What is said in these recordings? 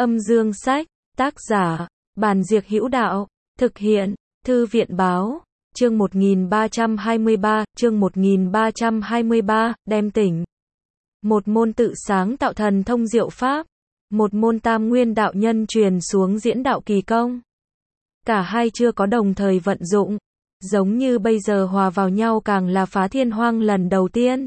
Âm dương sách, tác giả, Bàn Diệc Hữu Đạo, thực hiện, Thư viện báo, chương 1323, đem tỉnh. Một môn tự sáng tạo thần thông diệu pháp, một môn tam nguyên đạo nhân truyền xuống diễn đạo kỳ công. Cả hai chưa có đồng thời vận dụng, giống như bây giờ hòa vào nhau càng là phá thiên hoang lần đầu tiên.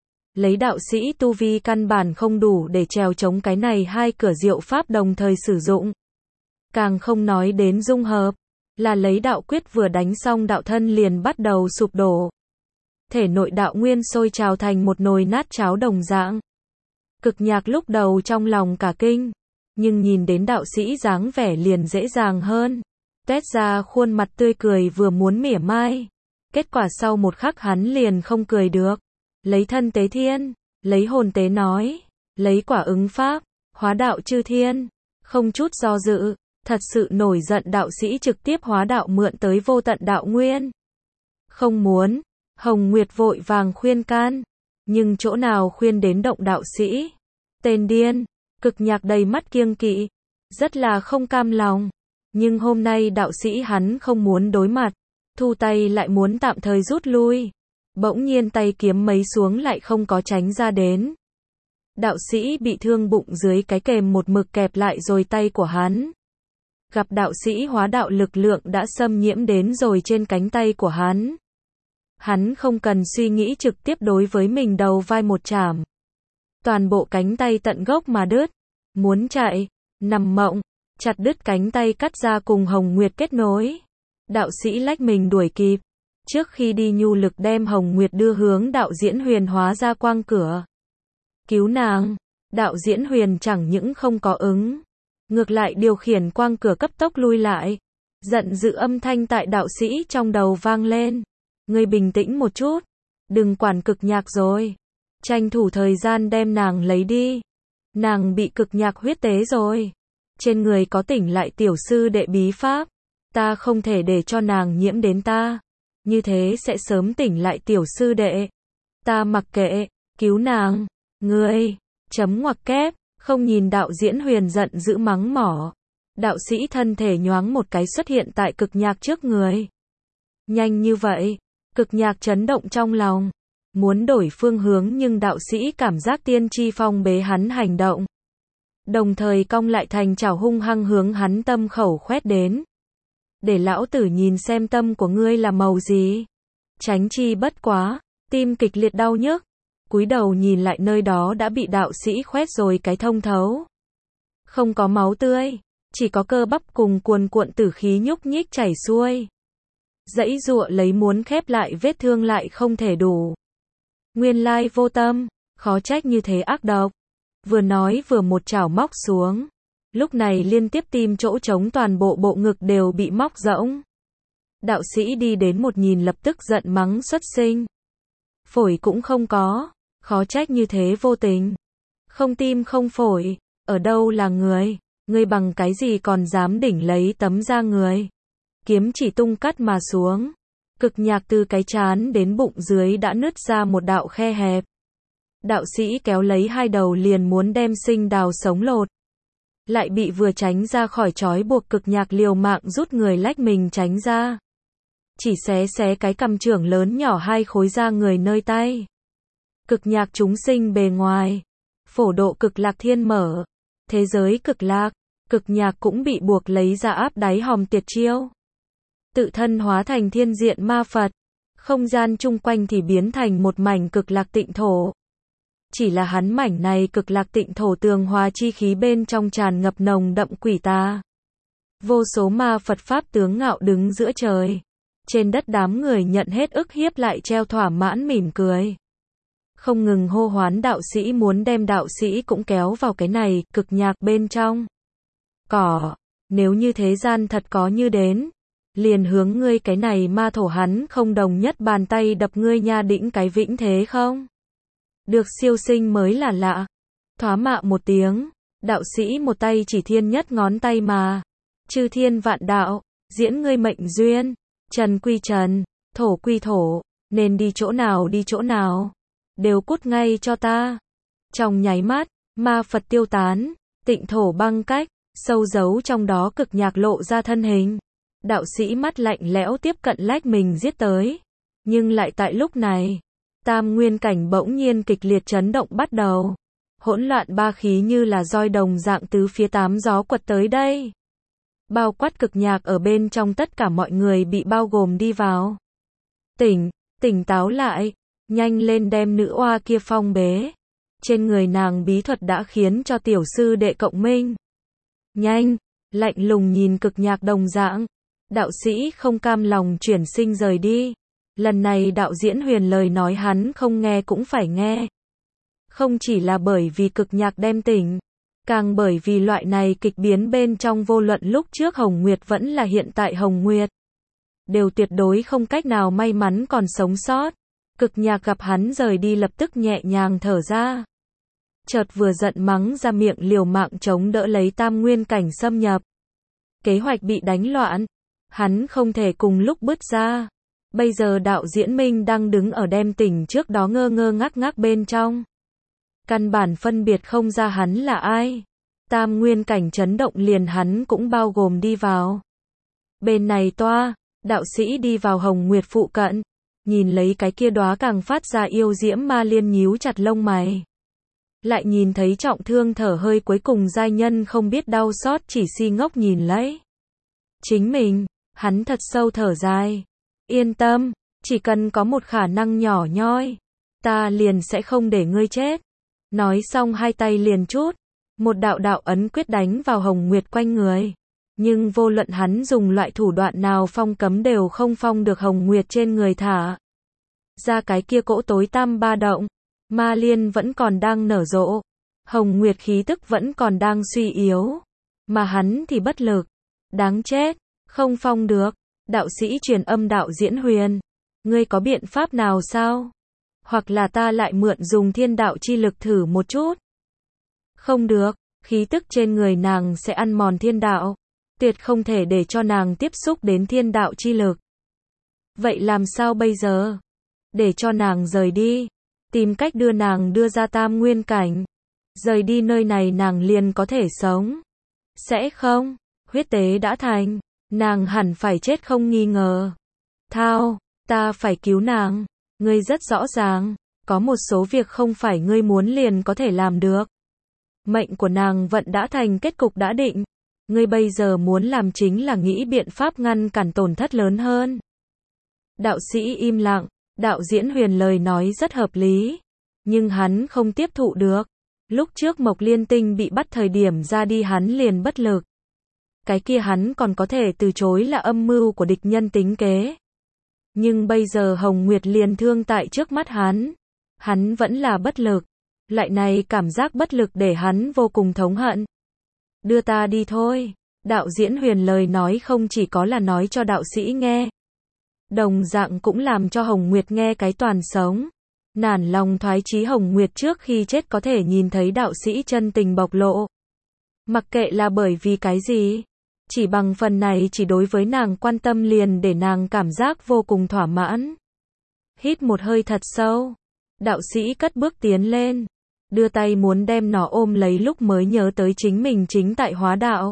Lấy đạo sĩ tu vi căn bản không đủ để trèo chống cái này hai cửa diệu pháp đồng thời sử dụng. Càng không nói đến dung hợp, là lấy đạo quyết vừa đánh xong đạo thân liền bắt đầu sụp đổ. Thể nội đạo nguyên sôi trào thành một nồi nát cháo đồng dạng. Cực Nhạc lúc đầu trong lòng cả kinh, nhưng nhìn đến đạo sĩ dáng vẻ liền dễ dàng hơn. Tuét ra khuôn mặt tươi cười vừa muốn mỉa mai. Kết quả sau một khắc hắn liền không cười được. Lấy thân tế thiên, lấy hồn tế nói, lấy quả ứng pháp, hóa đạo chư thiên. Không chút do dự, thật sự nổi giận đạo sĩ trực tiếp hóa đạo mượn tới vô tận đạo nguyên. Không muốn, Hồng Nguyệt vội vàng khuyên can, nhưng chỗ nào khuyên đến động đạo sĩ. Tên điên, Cực Nhạc đầy mắt kiêng kỵ, rất là không cam lòng. Nhưng hôm nay đạo sĩ hắn không muốn đối mặt, thu tay lại muốn tạm thời rút lui. Bỗng nhiên tay kiếm mấy xuống lại không có tránh ra đến. Đạo sĩ bị thương bụng dưới cái kềm một mực kẹp lại rồi tay của hắn. Gặp đạo sĩ hóa đạo lực lượng đã xâm nhiễm đến rồi trên cánh tay của hắn. Hắn không cần suy nghĩ trực tiếp đối với mình đầu vai một chảm. Toàn bộ cánh tay tận gốc mà đứt. Muốn chạy, nằm mộng, chặt đứt cánh tay cắt ra cùng Hồng Nguyệt kết nối. Đạo sĩ lách mình đuổi kịp. Trước khi đi nhu lực đem Hồng Nguyệt đưa hướng đạo diễn huyền hóa ra quang cửa. Cứu nàng, đạo diễn huyền chẳng những không có ứng. Ngược lại điều khiển quang cửa cấp tốc lui lại. Giận dữ âm thanh tại đạo sĩ trong đầu vang lên. Ngươi bình tĩnh một chút. Đừng quản Cực Nhạc rồi. Tranh thủ thời gian đem nàng lấy đi. Nàng bị Cực Nhạc huyết tế rồi. Trên người có tỉnh lại tiểu sư đệ bí pháp. Ta không thể để cho nàng nhiễm đến ta. Như thế sẽ sớm tỉnh lại tiểu sư đệ. Ta mặc kệ, cứu nàng. Ngươi, chấm ngoặc kép, không nhìn đạo diễn huyền giận dữ mắng mỏ. Đạo sĩ thân thể nhoáng một cái xuất hiện tại Cực Nhạc trước người. Nhanh như vậy, Cực Nhạc chấn động trong lòng. Muốn đổi phương hướng nhưng đạo sĩ cảm giác tiên tri phong bế hắn hành động. Đồng thời cong lại thành chảo hung hăng hướng hắn tâm khẩu khoét đến. Để lão tử nhìn xem tâm của ngươi là màu gì. Tránh chi bất quá, tim kịch liệt đau nhức. Cúi đầu nhìn lại nơi đó đã bị đạo sĩ khoét rồi cái thông thấu. Không có máu tươi, chỉ có cơ bắp cùng cuồn cuộn tử khí nhúc nhích chảy xuôi. Giãy giụa lấy muốn khép lại vết thương lại không thể đủ. Nguyên lai vô tâm, khó trách như thế ác độc. Vừa nói vừa một chảo móc xuống. Lúc này liên tiếp tim chỗ trống toàn bộ bộ ngực đều bị móc rỗng. Đạo sĩ đi đến một nhìn lập tức giận mắng xuất sinh. Phổi cũng không có, khó trách như thế vô tình. Không tim không phổi, ở đâu là người, ngươi bằng cái gì còn dám đỉnh lấy tấm da người. Kiếm chỉ tung cắt mà xuống. Cực Nhạc từ cái trán đến bụng dưới đã nứt ra một đạo khe hẹp. Đạo sĩ kéo lấy hai đầu liền muốn đem sinh đào sống lột. Lại bị vừa tránh ra khỏi trói buộc Cực Nhạc liều mạng rút người lách mình tránh ra. Chỉ xé cái cằm trưởng lớn nhỏ hai khối da người nơi tay. Cực Nhạc chúng sinh bề ngoài. Phổ độ cực lạc thiên mở. Thế giới cực lạc. Cực Nhạc cũng bị buộc lấy ra áp đáy hòm tuyệt chiêu. Tự thân hóa thành thiên diện ma Phật. Không gian chung quanh thì biến thành một mảnh cực lạc tịnh thổ. Chỉ là hắn mảnh này cực lạc tịnh thổ tường hòa chi khí bên trong tràn ngập nồng đậm quỷ tà. Vô số ma Phật pháp tướng ngạo đứng giữa trời. Trên đất đám người nhận hết ức hiếp lại treo thỏa mãn mỉm cười. Không ngừng hô hoán đạo sĩ muốn đem đạo sĩ cũng kéo vào cái này Cực Nhạc bên trong. Nếu như thế gian thật có như đến. Liền hướng ngươi cái này ma thổ hắn không đồng nhất bàn tay đập ngươi nha đĩnh cái vĩnh thế không? Được siêu sinh mới là lạ. Thoá mạ một tiếng, đạo sĩ một tay chỉ thiên nhất ngón tay mà. Chư thiên vạn đạo, diễn ngươi mệnh duyên, trần quy trần, thổ quy thổ, nên đi chỗ nào, đều cút ngay cho ta. Trong nháy mắt, ma Phật tiêu tán, tịnh thổ băng cách, sâu giấu trong đó cực nhạc lộ ra thân hình. Đạo sĩ mắt lạnh lẽo tiếp cận lách mình giết tới. Nhưng lại tại lúc này, tam nguyên cảnh bỗng nhiên kịch liệt chấn động bắt đầu. Hỗn loạn ba khí như là roi đồng dạng tứ phía tám gió quật tới đây. Bao quát cực nhạc ở bên trong tất cả mọi người bị bao gồm đi vào. Tỉnh táo lại, nhanh lên đem nữ oa kia phong bế. Trên người nàng bí thuật đã khiến cho tiểu sư đệ cộng minh. Nhanh, lạnh lùng nhìn cực nhạc đồng dạng. Đạo sĩ không cam lòng chuyển sinh rời đi. Lần này đạo diễn Huyền lời nói hắn không nghe cũng phải nghe. Không chỉ là bởi vì cực nhạc đem tỉnh, càng bởi vì loại này kịch biến bên trong vô luận lúc trước Hồng Nguyệt vẫn là hiện tại Hồng Nguyệt. Đều tuyệt đối không cách nào may mắn còn sống sót. Cực nhạc gặp hắn rời đi lập tức nhẹ nhàng thở ra. Chợt vừa giận mắng ra miệng liều mạng chống đỡ lấy tam nguyên cảnh xâm nhập. Kế hoạch bị đánh loạn. Hắn không thể cùng lúc bứt ra. Bây giờ đạo diễn Minh đang đứng ở đem tỉnh trước đó ngơ ngơ ngác ngác bên trong. Căn bản phân biệt không ra hắn là ai. Tam nguyên cảnh chấn động liền hắn cũng bao gồm đi vào. Bên này toa, đạo sĩ đi vào Hồng Nguyệt phụ cận. Nhìn lấy cái kia đóa càng phát ra yêu diễm ma liên nhíu chặt lông mày. Lại nhìn thấy trọng thương thở hơi cuối cùng giai nhân không biết đau xót chỉ si ngốc nhìn lấy. Chính mình, hắn thật sâu thở dài. Yên tâm, chỉ cần có một khả năng nhỏ nhoi, ta liền sẽ không để ngươi chết. Nói xong hai tay liền chút, một đạo đạo ấn quyết đánh vào Hồng Nguyệt quanh người. Nhưng vô luận hắn dùng loại thủ đoạn nào phong cấm đều không phong được Hồng Nguyệt trên người thả. Ra cái kia cỗ tối tăm ba động, ma liên vẫn còn đang nở rộ. Hồng Nguyệt khí tức vẫn còn đang suy yếu. Mà hắn thì bất lực. Đáng chết, không phong được. Đạo sĩ truyền âm đạo diễn Huyền. Ngươi có biện pháp nào sao? Hoặc là ta lại mượn dùng thiên đạo chi lực thử một chút. Không được, khí tức trên người nàng sẽ ăn mòn thiên đạo. Tuyệt không thể để cho nàng tiếp xúc đến thiên đạo chi lực. Vậy làm sao bây giờ? Để cho nàng rời đi. Tìm cách đưa nàng đưa ra tam nguyên cảnh. Rời đi nơi này nàng liền có thể sống. Sẽ không? Huyết tế đã thành. Nàng hẳn phải chết không nghi ngờ. Thao, ta phải cứu nàng. Ngươi rất rõ ràng. Có một số việc không phải ngươi muốn liền có thể làm được. Mệnh của nàng vận đã thành kết cục đã định. Ngươi bây giờ muốn làm chính là nghĩ biện pháp ngăn cản tổn thất lớn hơn. Đạo sĩ im lặng. Đạo diễn Huyền lời nói rất hợp lý. Nhưng hắn không tiếp thụ được. Lúc trước Mộc Liên Tinh bị bắt thời điểm ra đi hắn liền bất lực. Cái kia hắn còn có thể từ chối là âm mưu của địch nhân tính kế. Nhưng bây giờ Hồng Nguyệt liền thương tại trước mắt hắn. Hắn vẫn là bất lực. Loại này cảm giác bất lực để hắn vô cùng thống hận. Đưa ta đi thôi. Đạo diễn Huyền lời nói không chỉ có là nói cho đạo sĩ nghe. Đồng dạng cũng làm cho Hồng Nguyệt nghe cái toàn sống. Nản lòng thoái chí Hồng Nguyệt trước khi chết có thể nhìn thấy đạo sĩ chân tình bộc lộ. Mặc kệ là bởi vì cái gì. Chỉ bằng phần này chỉ đối với nàng quan tâm liền để nàng cảm giác vô cùng thỏa mãn. Hít một hơi thật sâu. Đạo sĩ cất bước tiến lên. Đưa tay muốn đem nó ôm lấy lúc mới nhớ tới chính mình chính tại hóa đạo.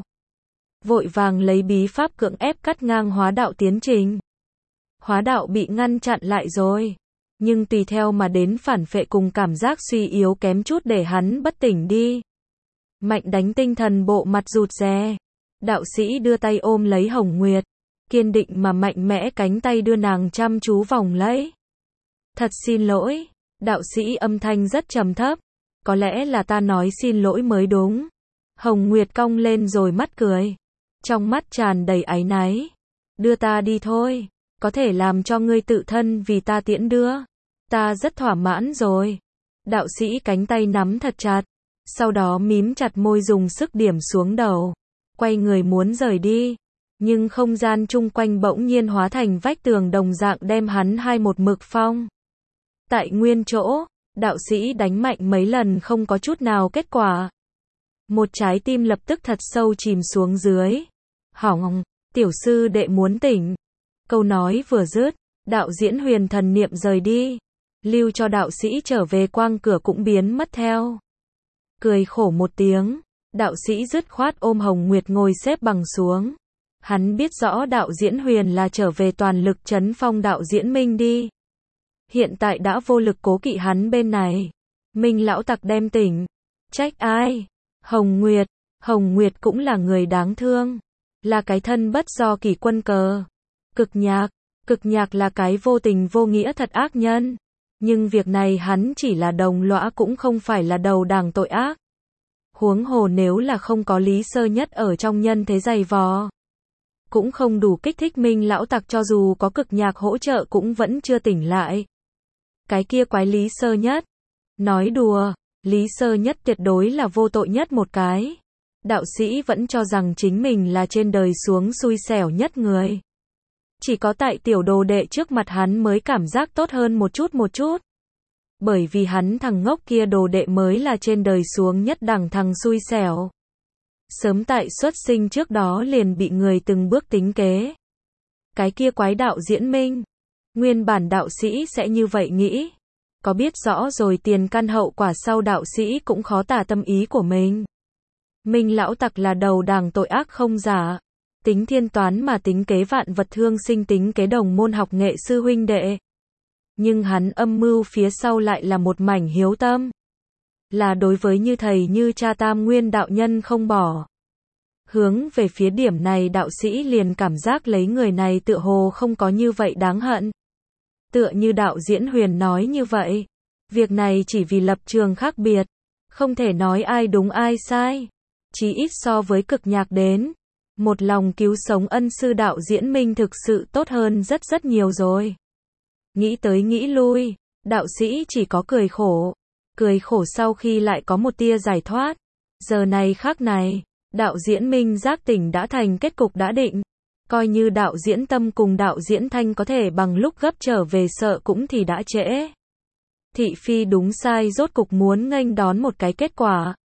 Vội vàng lấy bí pháp cưỡng ép cắt ngang hóa đạo tiến trình. Hóa đạo bị ngăn chặn lại rồi. Nhưng tùy theo mà đến phản phệ cùng cảm giác suy yếu kém chút để hắn bất tỉnh đi. Mạnh đánh tinh thần bộ mặt rụt rè. Đạo sĩ đưa tay ôm lấy Hồng Nguyệt. Kiên định mà mạnh mẽ cánh tay đưa nàng chăm chú vòng lấy. Thật xin lỗi. Đạo sĩ âm thanh rất trầm thấp. Có lẽ là ta nói xin lỗi mới đúng. Hồng Nguyệt cong lên rồi mắt cười. Trong mắt tràn đầy áy náy. Đưa ta đi thôi. Có thể làm cho ngươi tự thân vì ta tiễn đưa. Ta rất thỏa mãn rồi. Đạo sĩ cánh tay nắm thật chặt. Sau đó mím chặt môi dùng sức điểm xuống đầu. Quay người muốn rời đi. Nhưng không gian chung quanh bỗng nhiên hóa thành vách tường đồng dạng đem hắn hai một mực phong. Tại nguyên chỗ, đạo sĩ đánh mạnh mấy lần không có chút nào kết quả. Một trái tim lập tức thật sâu chìm xuống dưới. Hỏng, tiểu sư đệ muốn tỉnh. Câu nói vừa dứt, đạo diễn Huyền thần niệm rời đi. Lưu cho đạo sĩ trở về quang cửa cũng biến mất theo. Cười khổ một tiếng. Đạo sĩ dứt khoát ôm Hồng Nguyệt ngồi xếp bằng xuống. Hắn biết rõ đạo diễn Huyền là trở về toàn lực trấn phong đạo diễn Minh đi. Hiện tại đã vô lực cố kỵ hắn bên này. Minh lão tặc đem tỉnh. Trách ai? Hồng Nguyệt. Hồng Nguyệt cũng là người đáng thương. Là cái thân bất do kỳ quân cờ. Cực nhạc. Cực nhạc là cái vô tình vô nghĩa thật ác nhân. Nhưng việc này hắn chỉ là đồng lõa cũng không phải là đầu đảng tội ác. Huống hồ nếu là không có Lý Sơ Nhất ở trong nhân thế giày vò. Cũng không đủ kích thích Minh lão tặc, cho dù có cực nhạc hỗ trợ cũng vẫn chưa tỉnh lại. Cái kia quái Lý Sơ Nhất. Nói đùa, Lý Sơ Nhất tuyệt đối là vô tội nhất một cái. Đạo sĩ vẫn cho rằng chính mình là trên đời xuống xui xẻo nhất người. Chỉ có tại tiểu đồ đệ trước mặt hắn mới cảm giác tốt hơn một chút. Bởi vì hắn thằng ngốc kia đồ đệ mới là trên đời xuống nhất đẳng thằng xui xẻo. Sớm tại xuất sinh trước đó liền bị người từng bước tính kế. Cái kia quái đạo diễn Minh. Nguyên bản đạo sĩ sẽ như vậy nghĩ. Có biết rõ rồi tiền căn hậu quả sau đạo sĩ cũng khó tả tâm ý của mình. Minh lão tặc là đầu đảng tội ác không giả. Tính thiên toán mà tính kế vạn vật thương sinh, tính kế đồng môn học nghệ sư huynh đệ. Nhưng hắn âm mưu phía sau lại là một mảnh hiếu tâm. Là đối với như thầy như cha Tam Nguyên đạo nhân không bỏ. Hướng về phía điểm này đạo sĩ liền cảm giác lấy người này tựa hồ không có như vậy đáng hận. Tựa như đạo diễn Huyền nói như vậy. Việc này chỉ vì lập trường khác biệt. Không thể nói ai đúng ai sai. Chí ít so với cực nhạc đến. Một lòng cứu sống ân sư đạo diễn Minh thực sự tốt hơn rất nhiều rồi. Nghĩ tới nghĩ lui, đạo sĩ chỉ có cười khổ. Cười khổ sau khi lại có một tia giải thoát. Giờ này khắc này, đạo diễn Minh giác tỉnh đã thành kết cục đã định. Coi như đạo diễn Tâm cùng đạo diễn Thanh có thể bằng lúc gấp trở về sợ cũng thì đã trễ. Thị phi đúng sai rốt cục muốn nghênh đón một cái kết quả.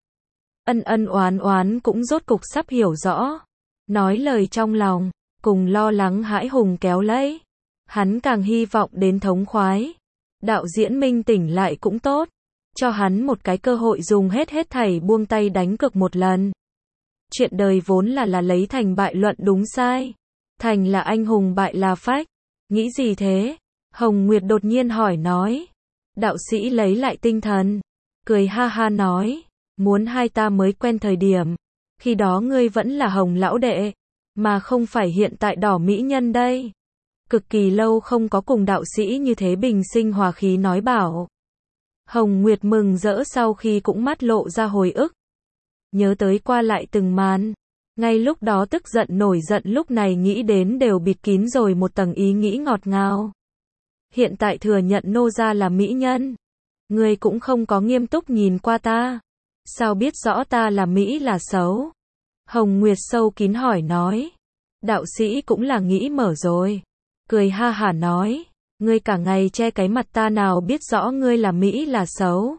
Ân oán cũng rốt cục sắp hiểu rõ. Nói lời trong lòng, cùng lo lắng hãi hùng kéo lấy. Hắn càng hy vọng đến thống khoái. Đạo diễn Minh tỉnh lại cũng tốt. Cho hắn một cái cơ hội dùng hết thảy buông tay đánh cược một lần. Chuyện đời vốn là lấy thành bại luận đúng sai. Thành là anh hùng, bại là phách. Nghĩ gì thế? Hồng Nguyệt đột nhiên hỏi nói. Đạo sĩ lấy lại tinh thần. Cười ha ha nói. Muốn hai ta mới quen thời điểm. Khi đó ngươi vẫn là Hồng lão đệ. Mà không phải hiện tại đỏ mỹ nhân đây. Cực kỳ lâu không có cùng đạo sĩ như thế bình sinh hòa khí nói bảo. Hồng Nguyệt mừng rỡ sau khi cũng mắt lộ ra hồi ức. Nhớ tới qua lại từng màn. Ngay lúc đó tức giận nổi giận, lúc này nghĩ đến đều bịt kín rồi một tầng ý nghĩ ngọt ngào. Hiện tại thừa nhận nô gia là mỹ nhân. Ngươi cũng không có nghiêm túc nhìn qua ta. Sao biết rõ ta là mỹ là xấu? Hồng Nguyệt sâu kín hỏi nói. Đạo sĩ cũng là nghĩ mở rồi. Cười ha hả nói. Ngươi cả ngày che cái mặt, ta nào biết rõ ngươi là mỹ là xấu.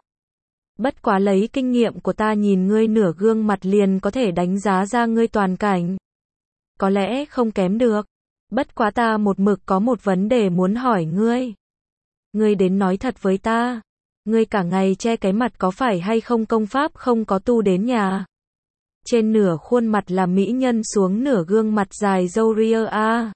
Bất quá lấy kinh nghiệm của ta nhìn ngươi nửa gương mặt liền có thể đánh giá ra ngươi toàn cảnh. Có lẽ không kém được. Bất quá ta một mực có một vấn đề muốn hỏi ngươi. Ngươi đến nói thật với ta. Ngươi cả ngày che cái mặt có phải hay không công pháp không có tu đến nhà? Trên nửa khuôn mặt là mỹ nhân, xuống nửa gương mặt dài râu ria a.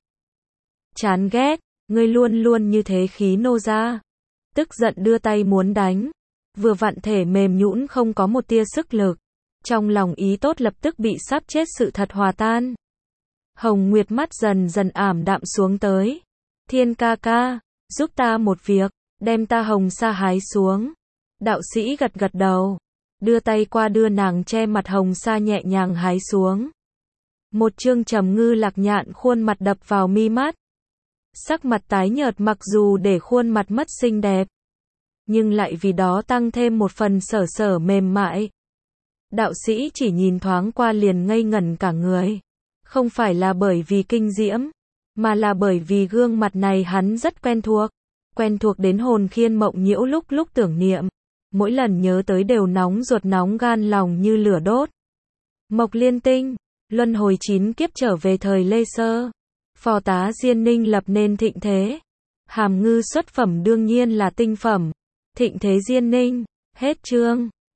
Chán ghét, ngươi luôn luôn như thế khí nô gia. Tức giận đưa tay muốn đánh. Vừa vặn thể mềm nhũn không có một tia sức lực. Trong lòng ý tốt lập tức bị sắp chết sự thật hòa tan. Hồng Nguyệt mắt dần dần ảm đạm xuống tới. Thiên ca ca, giúp ta một việc, đem ta hồng sa hái xuống. Đạo sĩ gật gật đầu. Đưa tay qua đưa nàng che mặt hồng sa nhẹ nhàng hái xuống. Một chương trầm ngư lạc nhạn khuôn mặt đập vào mi mắt. Sắc mặt tái nhợt mặc dù để khuôn mặt mất xinh đẹp. Nhưng lại vì đó tăng thêm một phần sở mềm mại. Đạo sĩ chỉ nhìn thoáng qua liền ngây ngẩn cả người. Không phải là bởi vì kinh diễm, mà là bởi vì gương mặt này hắn rất quen thuộc. Quen thuộc đến hồn khiên mộng nhiễu, lúc tưởng niệm. Mỗi lần nhớ tới đều nóng ruột nóng gan, lòng như lửa đốt. Mộc Liên Tinh, luân hồi 9 kiếp trở về thời Lê Sơ. Phò tá Diên Ninh lập nên thịnh thế. Hàm Ngư xuất phẩm đương nhiên là tinh phẩm. Thịnh thế Diên Ninh, hết chương.